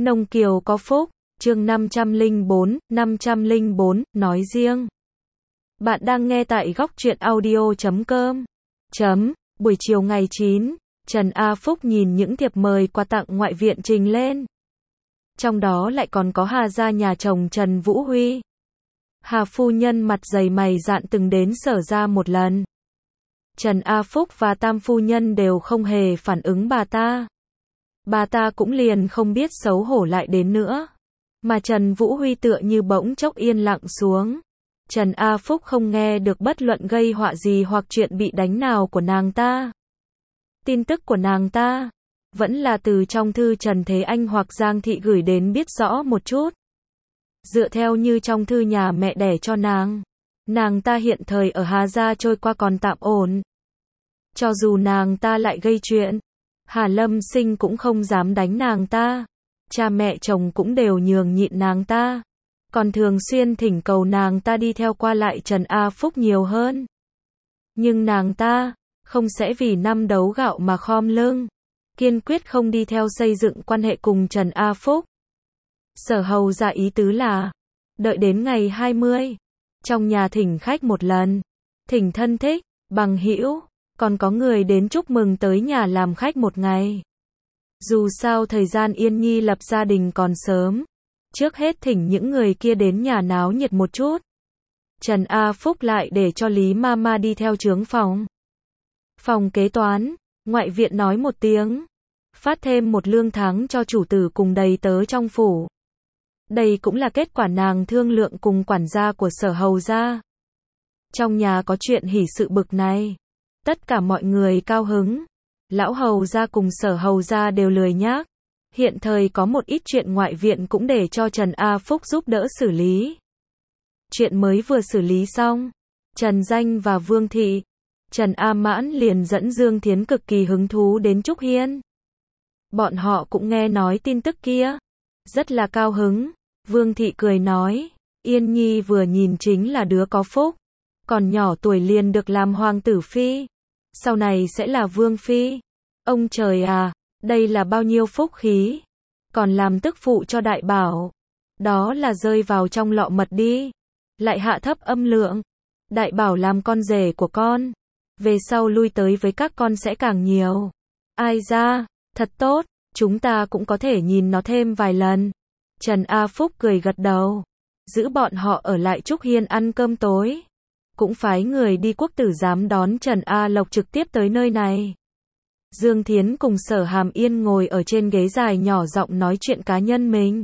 Nông Kiều có phúc, chương 504, nói riêng. Bạn đang nghe tại góc truyện audio.com. Buổi chiều ngày 9, Trần A Phúc nhìn những thiệp mời quà tặng ngoại viện trình lên. Trong đó lại còn có Hà gia nhà chồng Trần Vũ Huy. Hà phu nhân mặt dày mày dạn từng đến Sở ra một lần. Trần A Phúc và Tam phu nhân đều không hề phản ứng bà ta. Bà ta cũng liền không biết xấu hổ lại đến nữa. Mà Trần Vũ Huy tựa như bỗng chốc yên lặng xuống. Trần A Phúc không nghe được bất luận gây họa gì hoặc chuyện bị đánh nào của nàng ta. Tin tức của nàng ta vẫn là từ trong thư Trần Thế Anh hoặc Giang Thị gửi đến biết rõ một chút. Dựa theo như trong thư nhà mẹ đẻ cho nàng ta hiện thời ở Hà gia trôi qua còn tạm ổn. Cho dù nàng ta lại gây chuyện, Hà Lâm Sinh cũng không dám đánh nàng ta. Cha mẹ chồng cũng đều nhường nhịn nàng ta. Còn thường xuyên thỉnh cầu nàng ta đi theo qua lại Trần A Phúc nhiều hơn. Nhưng nàng ta không sẽ vì năm đấu gạo mà khom lưng. Kiên quyết không đi theo xây dựng quan hệ cùng Trần A Phúc. Sở Hầu ra ý tứ là đợi đến ngày 20, trong nhà thỉnh khách một lần, thỉnh thân thích, bằng hữu, còn có người đến chúc mừng tới nhà làm khách một ngày. Dù sao thời gian Yên Nhi lập gia đình còn sớm, trước hết thỉnh những người kia đến nhà náo nhiệt một chút. Trần A Phúc lại để cho Lý Mama đi theo chướng phòng kế toán, ngoại viện nói một tiếng, phát thêm một lương tháng cho chủ tử cùng đầy tớ trong phủ. Đây cũng là kết quả nàng thương lượng cùng quản gia của Sở Hầu gia. Trong nhà có chuyện hỷ sự bực này, tất cả mọi người cao hứng. Lão Hầu gia cùng Sở Hầu gia đều lười nhác. Hiện thời có một ít chuyện ngoại viện cũng để cho Trần A Phúc giúp đỡ xử lý. Chuyện mới vừa xử lý xong, Trần Danh và Vương Thị, Trần A Mãn liền dẫn Dương Thiến cực kỳ hứng thú đến Trúc Hiên. Bọn họ cũng nghe nói tin tức kia, rất là cao hứng. Vương Thị cười nói, Yên Nhi vừa nhìn chính là đứa có phúc, còn nhỏ tuổi liền được làm hoàng tử phi, sau này sẽ là vương phi. Ông trời à, đây là bao nhiêu phúc khí, còn làm tức phụ cho đại bảo, đó là rơi vào trong lọ mật đi. Lại hạ thấp âm lượng, đại bảo làm con rể của con, về sau lui tới với các con sẽ càng nhiều. Ai ra, thật tốt, chúng ta cũng có thể nhìn nó thêm vài lần. Trần A Phúc cười gật đầu, giữ bọn họ ở lại Trúc Hiên ăn cơm tối. Cũng phái người đi quốc tử giám đón Trần A Lộc trực tiếp tới nơi này. Dương Thiến cùng Sở Hàm Yên ngồi ở trên ghế dài nhỏ giọng nói chuyện cá nhân mình.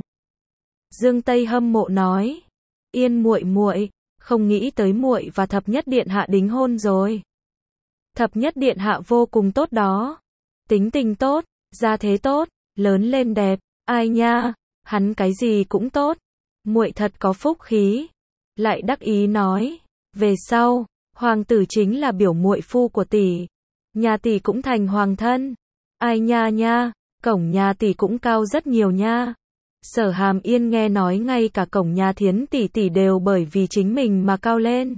Dương Tây hâm mộ nói, Yên muội muội, không nghĩ tới muội và Thập Nhất điện hạ đính hôn rồi. Thập Nhất điện hạ vô cùng tốt đó, tính tình tốt, gia thế tốt, lớn lên đẹp, ai nha, hắn cái gì cũng tốt, muội thật có phúc khí. Lại đắc ý nói, về sau, hoàng tử chính là biểu muội phu của tỷ, nhà tỷ cũng thành hoàng thân. Ai nha nha, cổng nhà tỷ cũng cao rất nhiều nha. Sở Hàm Yên nghe nói ngay cả cổng nhà Thiến tỷ đều bởi vì chính mình mà cao lên.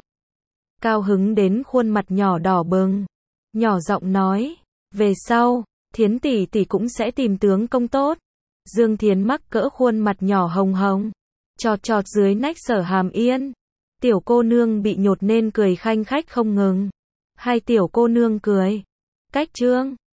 Cao hứng đến khuôn mặt nhỏ đỏ bừng, nhỏ giọng nói, về sau, Thiến tỷ cũng sẽ tìm tướng công tốt. Dương Thiến mắc cỡ khuôn mặt nhỏ hồng hồng, chọt dưới nách Sở Hàm Yên. Tiểu cô nương bị nhột nên cười khanh khách không ngừng. Hai tiểu cô nương cười, cách trương,